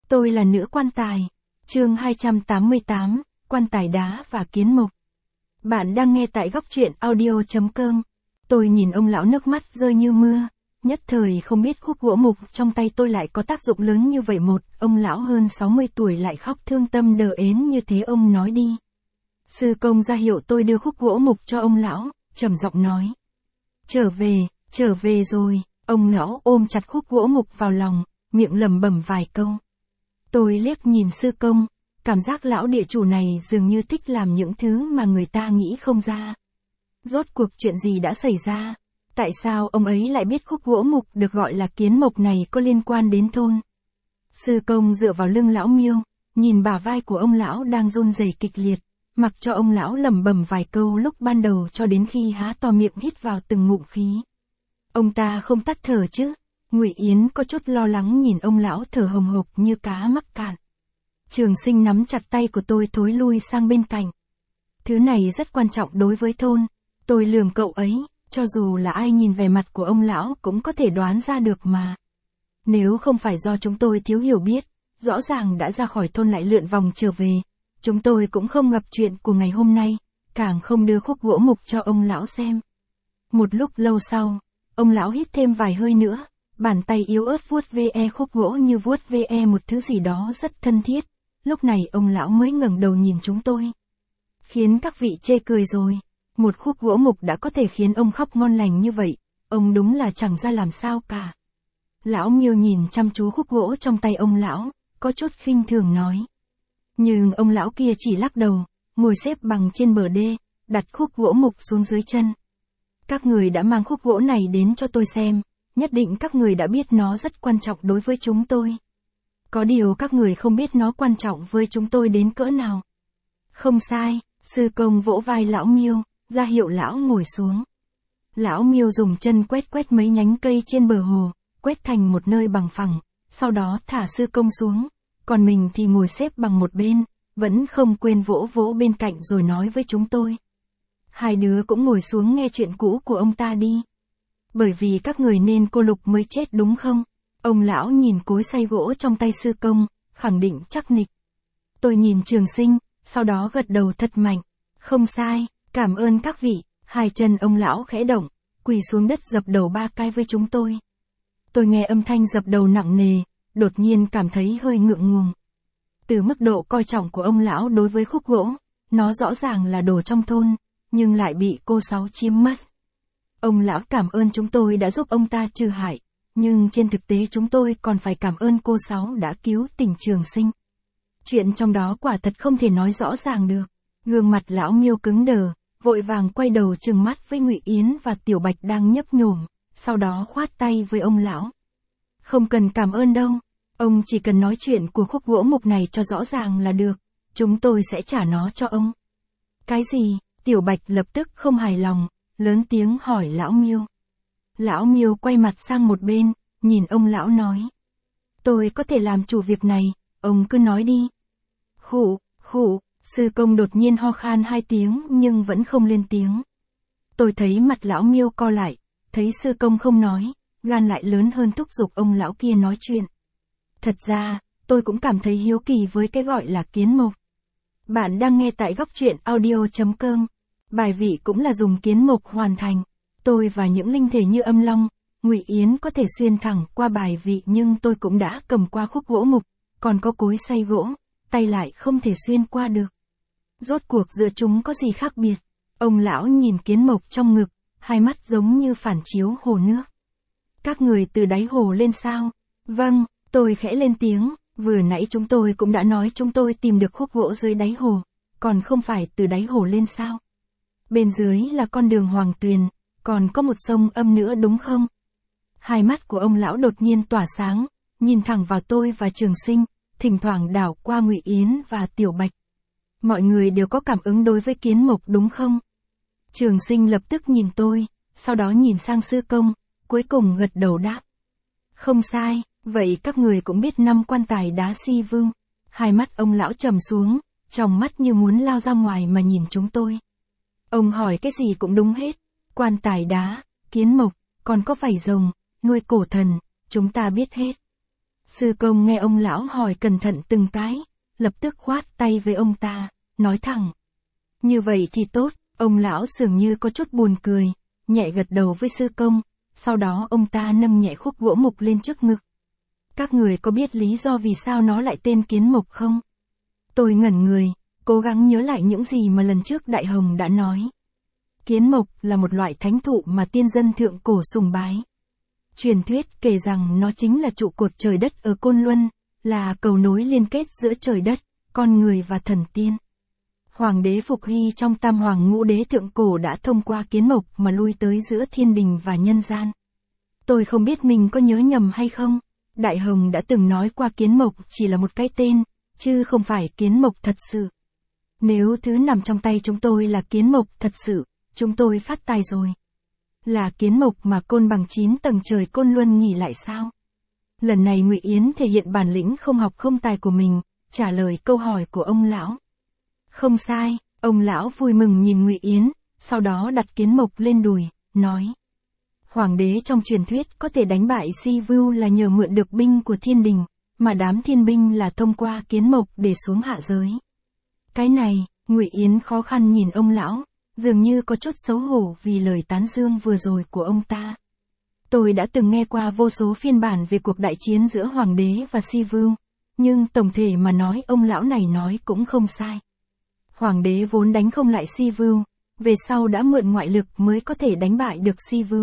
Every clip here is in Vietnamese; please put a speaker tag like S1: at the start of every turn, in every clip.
S1: Tôi là nữ quan tài. Chương 288, quan tài đá và kiến mộc. Bạn đang nghe tại góc truyện audio.com. Tôi nhìn ông lão nước mắt rơi như mưa, nhất thời không biết khúc gỗ mục trong tay tôi lại có tác dụng lớn như vậy. Một ông lão hơn 60 tuổi lại khóc thương tâm đờ ến như thế. Ông nói đi. Sư công ra hiệu tôi đưa khúc gỗ mục cho ông lão, trầm giọng nói. Trở về rồi. Ông lão ôm chặt khúc gỗ mục vào lòng, miệng lẩm bẩm vài câu. Tôi liếc nhìn sư công, cảm giác lão địa chủ này dường như thích làm những thứ mà người ta nghĩ không ra. Rốt cuộc chuyện gì đã xảy ra? Tại sao ông ấy lại biết khúc gỗ mục được gọi là kiến mộc này có liên quan đến thôn? Sư công dựa vào lưng lão Miêu, nhìn bả vai của ông lão đang run rẩy kịch liệt, mặc cho ông lão lẩm bẩm vài câu lúc ban đầu cho đến khi há to miệng hít vào từng ngụm khí. Ông ta không tắt thở chứ? Ngụy Yến có chút lo lắng nhìn ông lão thở hồng hộc như cá mắc cạn. Trường Sinh nắm chặt tay của tôi thối lui sang bên cạnh. Thứ này rất quan trọng đối với thôn. Tôi lườm cậu ấy, cho dù là ai nhìn vẻ mặt của ông lão cũng có thể đoán ra được mà. Nếu không phải do chúng tôi thiếu hiểu biết, rõ ràng đã ra khỏi thôn lại lượn vòng trở về, chúng tôi cũng không gặp chuyện của ngày hôm nay, càng không đưa khúc gỗ mục cho ông lão xem. Một lúc lâu sau, ông lão hít thêm vài hơi nữa, bàn tay yếu ớt vuốt ve khúc gỗ như vuốt ve một thứ gì đó rất thân thiết. Lúc này ông lão mới ngẩng đầu nhìn chúng tôi. Khiến các vị chê cười rồi. Một khúc gỗ mục đã có thể khiến ông khóc ngon lành như vậy. Ông đúng là chẳng ra làm sao cả. Lão Miêu nhìn chăm chú khúc gỗ trong tay ông lão, có chút khinh thường nói. Nhưng ông lão kia chỉ lắc đầu, ngồi xếp bằng trên bờ đê, đặt khúc gỗ mục xuống dưới chân. Các người đã mang khúc gỗ này đến cho tôi xem, nhất định các người đã biết nó rất quan trọng đối với chúng tôi. Có điều các người không biết nó quan trọng với chúng tôi đến cỡ nào. Không sai, sư công vỗ vai lão Miêu, ra hiệu lão ngồi xuống. Lão Miêu dùng chân quét mấy nhánh cây trên bờ hồ, quét thành một nơi bằng phẳng, sau đó thả sư công xuống, còn mình thì ngồi xếp bằng một bên, vẫn không quên vỗ vỗ bên cạnh rồi nói với chúng tôi. Hai đứa cũng ngồi xuống nghe chuyện cũ của ông ta đi. Bởi vì các người nên cô Lục mới chết đúng không? Ông lão nhìn cối xay gỗ trong tay sư công, khẳng định chắc nịch. Tôi nhìn Trường Sinh, sau đó gật đầu thật mạnh. Không sai, cảm ơn các vị. Hai chân ông lão khẽ động, quỳ xuống đất dập đầu 3 cái với chúng tôi. Tôi nghe âm thanh dập đầu nặng nề, đột nhiên cảm thấy hơi ngượng ngùng. Từ mức độ coi trọng của ông lão đối với khúc gỗ, nó rõ ràng là đồ trong thôn, nhưng lại bị cô Sáu chiếm mất. Ông lão cảm ơn chúng tôi đã giúp ông ta trừ hại, nhưng trên thực tế chúng tôi còn phải cảm ơn cô Sáu đã cứu tình Trường Sinh. Chuyện trong đó quả thật không thể nói rõ ràng được. Gương mặt lão Miêu cứng đờ, vội vàng quay đầu trừng mắt với Ngụy Yến và Tiểu Bạch đang nhấp nhổm, sau đó khoát tay với ông lão. Không cần cảm ơn đâu, ông chỉ cần nói chuyện của khúc gỗ mục này cho rõ ràng là được, chúng tôi sẽ trả nó cho ông. Cái gì? Tiểu Bạch lập tức không hài lòng, lớn tiếng hỏi lão Miêu. Lão Miêu quay mặt sang một bên, nhìn ông lão nói. Tôi có thể làm chủ việc này, ông cứ nói đi. Khụ, sư công đột nhiên ho khan 2 tiếng nhưng vẫn không lên tiếng. Tôi thấy mặt lão Miêu co lại, thấy sư công không nói, gan lại lớn hơn thúc giục ông lão kia nói chuyện. Thật ra, tôi cũng cảm thấy hiếu kỳ với cái gọi là kiến mộc. Bạn đang nghe tại góc truyện audio.com. Bài vị cũng là dùng kiến mộc hoàn thành. Tôi và những linh thể như Âm Long, Ngụy Yến có thể xuyên thẳng qua bài vị nhưng tôi cũng đã cầm qua khúc gỗ mục, còn có cối xay gỗ, tay lại không thể xuyên qua được. Rốt cuộc giữa chúng có gì khác biệt? Ông lão nhìn kiến mộc trong ngực, hai mắt giống như phản chiếu hồ nước. Các người từ đáy hồ lên sao? Vâng, tôi khẽ lên tiếng, vừa nãy chúng tôi cũng đã nói chúng tôi tìm được khúc gỗ dưới đáy hồ, còn không phải từ đáy hồ lên sao? Bên dưới là con đường Hoàng Tuyền, còn có một sông Âm nữa đúng không? Hai mắt của ông lão đột nhiên tỏa sáng, nhìn thẳng vào tôi và Trường Sinh, thỉnh thoảng đảo qua Ngụy Yến và Tiểu Bạch. Mọi người đều có cảm ứng đối với kiến mộc đúng không? Trường Sinh lập tức nhìn tôi, sau đó nhìn sang sư công, cuối cùng gật đầu đáp. Không sai, vậy các người cũng biết 5 quan tài đá Si Vương. Hai mắt ông lão trầm xuống, tròng mắt như muốn lao ra ngoài mà nhìn chúng tôi. Ông hỏi cái gì cũng đúng hết. Quan tài đá, kiến mộc, còn có vảy rồng, nuôi cổ thần, chúng ta biết hết. Sư công nghe ông lão hỏi cẩn thận từng cái, lập tức khoát tay với ông ta, nói thẳng. Như vậy thì tốt, ông lão dường như có chút buồn cười, nhẹ gật đầu với sư công, sau đó ông ta nâng nhẹ khúc gỗ mục lên trước ngực. Các người có biết lý do vì sao nó lại tên kiến mục không? Tôi ngẩn người, cố gắng nhớ lại những gì mà lần trước Đại Hồng đã nói. Kiến mục là một loại thánh thụ mà tiên dân thượng cổ sùng bái. Truyền thuyết kể rằng nó chính là trụ cột trời đất ở Côn Luân, là cầu nối liên kết giữa trời đất, con người và thần tiên. Hoàng đế Phục Hy trong Tam Hoàng Ngũ Đế thượng cổ đã thông qua kiến mộc mà lui tới giữa thiên đình và nhân gian. Tôi không biết mình có nhớ nhầm hay không. Đại Hồng đã từng nói qua kiến mộc chỉ là một cái tên, chứ không phải kiến mộc thật sự. Nếu thứ nằm trong tay chúng tôi là kiến mộc thật sự, chúng tôi phát tài rồi. Là kiến mộc mà côn bằng 9 tầng trời Côn Luân nghỉ lại sao? Lần này Ngụy Yến thể hiện bản lĩnh không học không tài của mình, trả lời câu hỏi của ông lão. Không sai, ông lão vui mừng nhìn Ngụy Yến, sau đó đặt kiến mộc lên đùi, nói. Hoàng đế trong truyền thuyết có thể đánh bại Si Vưu là nhờ mượn được binh của thiên đình, mà đám thiên binh là thông qua kiến mộc để xuống hạ giới. Cái này, Ngụy Yến khó khăn nhìn ông lão, dường như có chút xấu hổ vì lời tán dương vừa rồi của ông ta. Tôi đã từng nghe qua vô số phiên bản về cuộc đại chiến giữa Hoàng đế và Si Vưu, nhưng tổng thể mà nói ông lão này nói cũng không sai. Hoàng đế vốn đánh không lại Si Vưu, về sau đã mượn ngoại lực mới có thể đánh bại được Si Vưu.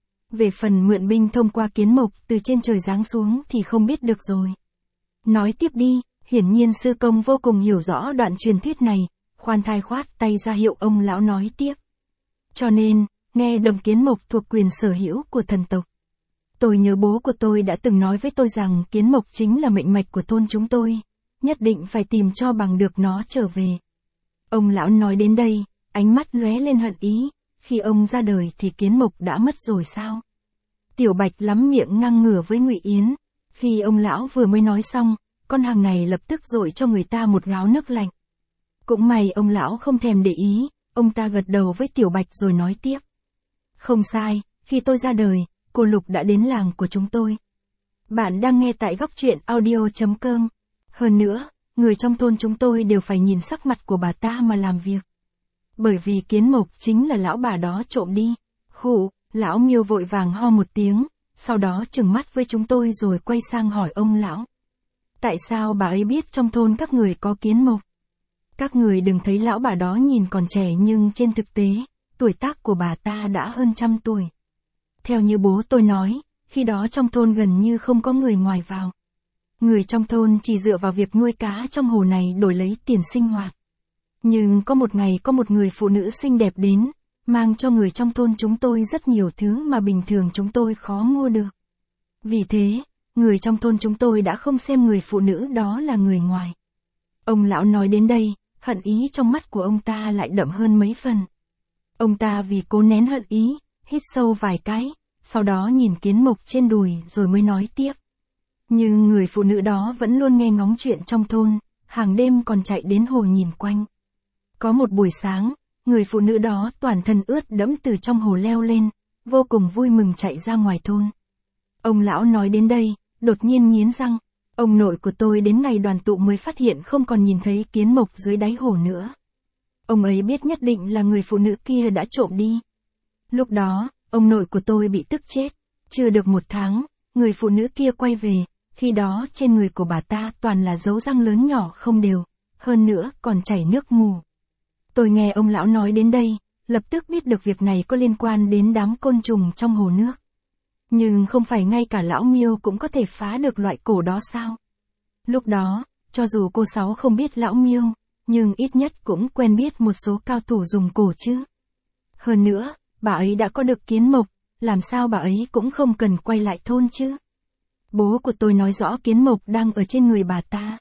S1: Về phần mượn binh thông qua kiến mộc từ trên trời giáng xuống thì không biết được rồi. Nói tiếp đi, hiển nhiên sư công vô cùng hiểu rõ đoạn truyền thuyết này, khoan thai khoát tay ra hiệu ông lão nói tiếp. Cho nên, nghe đầm kiến mộc thuộc quyền sở hữu của thần tộc. Tôi nhớ bố của tôi đã từng nói với tôi rằng kiến mộc chính là mệnh mạch của thôn chúng tôi, nhất định phải tìm cho bằng được nó trở về. Ông lão nói đến đây, ánh mắt lóe lên hận ý, khi ông ra đời thì kiến mộc đã mất rồi sao? Tiểu Bạch lắm miệng ngang ngửa với Ngụy Yến, khi ông lão vừa mới nói xong, con hàng này lập tức dội cho người ta một gáo nước lạnh. Cũng may ông lão không thèm để ý, ông ta gật đầu với Tiểu Bạch rồi nói tiếp. Không sai, khi tôi ra đời, cô Lục đã đến làng của chúng tôi. Bạn đang nghe tại góc truyện audio.com. Hơn nữa, người trong thôn chúng tôi đều phải nhìn sắc mặt của bà ta mà làm việc. Bởi vì kiến mộc chính là lão bà đó trộm đi. Khụ, lão Miêu vội vàng ho một tiếng, sau đó trừng mắt với chúng tôi rồi quay sang hỏi ông lão. Tại sao bà ấy biết trong thôn các người có kiến mộc? Các người đừng thấy lão bà đó nhìn còn trẻ nhưng trên thực tế, tuổi tác của bà ta đã hơn 100 tuổi. Theo như bố tôi nói, khi đó trong thôn gần như không có người ngoài vào. Người trong thôn chỉ dựa vào việc nuôi cá trong hồ này đổi lấy tiền sinh hoạt. Nhưng có một ngày có một người phụ nữ xinh đẹp đến, mang cho người trong thôn chúng tôi rất nhiều thứ mà bình thường chúng tôi khó mua được. Vì thế, người trong thôn chúng tôi đã không xem người phụ nữ đó là người ngoài. Ông lão nói đến đây, hận ý trong mắt của ông ta lại đậm hơn mấy phần. Ông ta vì cố nén hận ý, hít sâu vài cái, sau đó nhìn kiến mộc trên đùi rồi mới nói tiếp. Nhưng người phụ nữ đó vẫn luôn nghe ngóng chuyện trong thôn, hàng đêm còn chạy đến hồ nhìn quanh. Có một buổi sáng, người phụ nữ đó toàn thân ướt đẫm từ trong hồ leo lên, vô cùng vui mừng chạy ra ngoài thôn. Ông lão nói đến đây, đột nhiên nghiến răng, ông nội của tôi đến ngày đoàn tụ mới phát hiện không còn nhìn thấy kiến mộc dưới đáy hồ nữa. Ông ấy biết nhất định là người phụ nữ kia đã trộm đi. Lúc đó, ông nội của tôi bị tức chết, chưa được 1 tháng, người phụ nữ kia quay về, khi đó trên người của bà ta toàn là dấu răng lớn nhỏ không đều, hơn nữa còn chảy nước mù. Tôi nghe ông lão nói đến đây, lập tức biết được việc này có liên quan đến đám côn trùng trong hồ nước. Nhưng không phải ngay cả lão Miêu cũng có thể phá được loại cổ đó sao? Lúc đó, cho dù cô Sáu không biết lão Miêu, nhưng ít nhất cũng quen biết một số cao thủ dùng cổ chứ. Hơn nữa, bà ấy đã có được kiến mộc, làm sao bà ấy cũng không cần quay lại thôn chứ? Bố của tôi nói rõ kiến mộc đang ở trên người bà ta.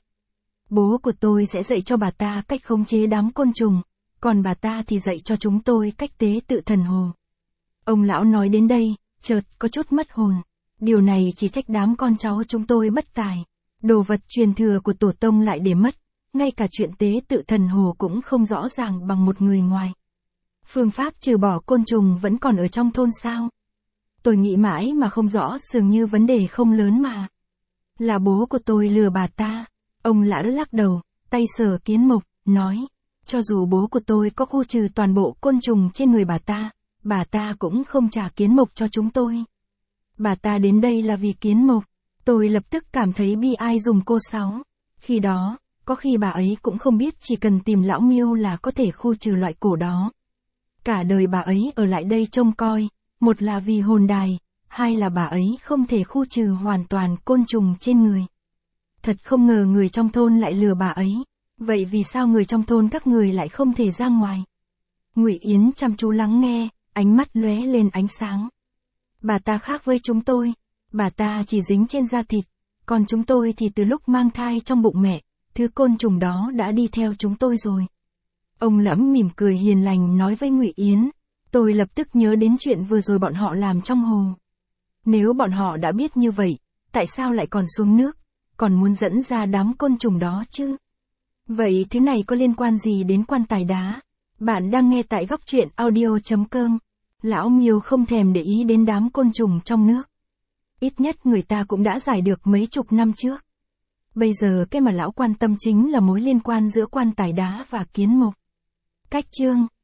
S1: Bố của tôi sẽ dạy cho bà ta cách khống chế đám côn trùng, còn bà ta thì dạy cho chúng tôi cách tế tự thần hồ. Ông lão nói đến đây, chợt có chút mất hồn. Điều này chỉ trách đám con cháu chúng tôi bất tài. Đồ vật truyền thừa của tổ tông lại để mất, ngay cả chuyện tế tự thần hồ cũng không rõ ràng bằng một người ngoài. Phương pháp trừ bỏ côn trùng vẫn còn ở trong thôn sao? Tôi nghĩ mãi mà không rõ, dường như vấn đề không lớn mà. Là bố của tôi lừa bà ta. Ông lão lắc đầu, tay sờ kiến mộc, nói, cho dù bố của tôi có khu trừ toàn bộ côn trùng trên người bà ta cũng không trả kiến mộc cho chúng tôi. Bà ta đến đây là vì kiến mộc. Tôi lập tức cảm thấy bi ai giùm cô Sáu. Khi đó, có khi bà ấy cũng không biết chỉ cần tìm lão Miêu là có thể khu trừ loại cổ đó. Cả đời bà ấy ở lại đây trông coi, một là vì hồn đài, hai là bà ấy không thể khu trừ hoàn toàn côn trùng trên người. Thật không ngờ người trong thôn lại lừa bà ấy. Vậy vì sao người trong thôn các người lại không thể ra ngoài? Ngụy Yến chăm chú lắng nghe, ánh mắt lóe lên ánh sáng. Bà ta khác với chúng tôi, bà ta chỉ dính trên da thịt, còn chúng tôi thì từ lúc mang thai trong bụng mẹ, thứ côn trùng đó đã đi theo chúng tôi rồi. Ông Lẫm mỉm cười hiền lành nói với Ngụy Yến, tôi lập tức nhớ đến chuyện vừa rồi bọn họ làm trong hồ. Nếu bọn họ đã biết như vậy, tại sao lại còn xuống nước, còn muốn dẫn ra đám côn trùng đó chứ? Vậy thứ này có liên quan gì đến quan tài đá? Bạn đang nghe tại góc truyện audio.com. Lão Miêu không thèm để ý đến đám côn trùng trong nước. Ít nhất người ta cũng đã giải được mấy chục năm trước. Bây giờ cái mà lão quan tâm chính là mối liên quan giữa quan tài đá và kiến mộc. Cách chương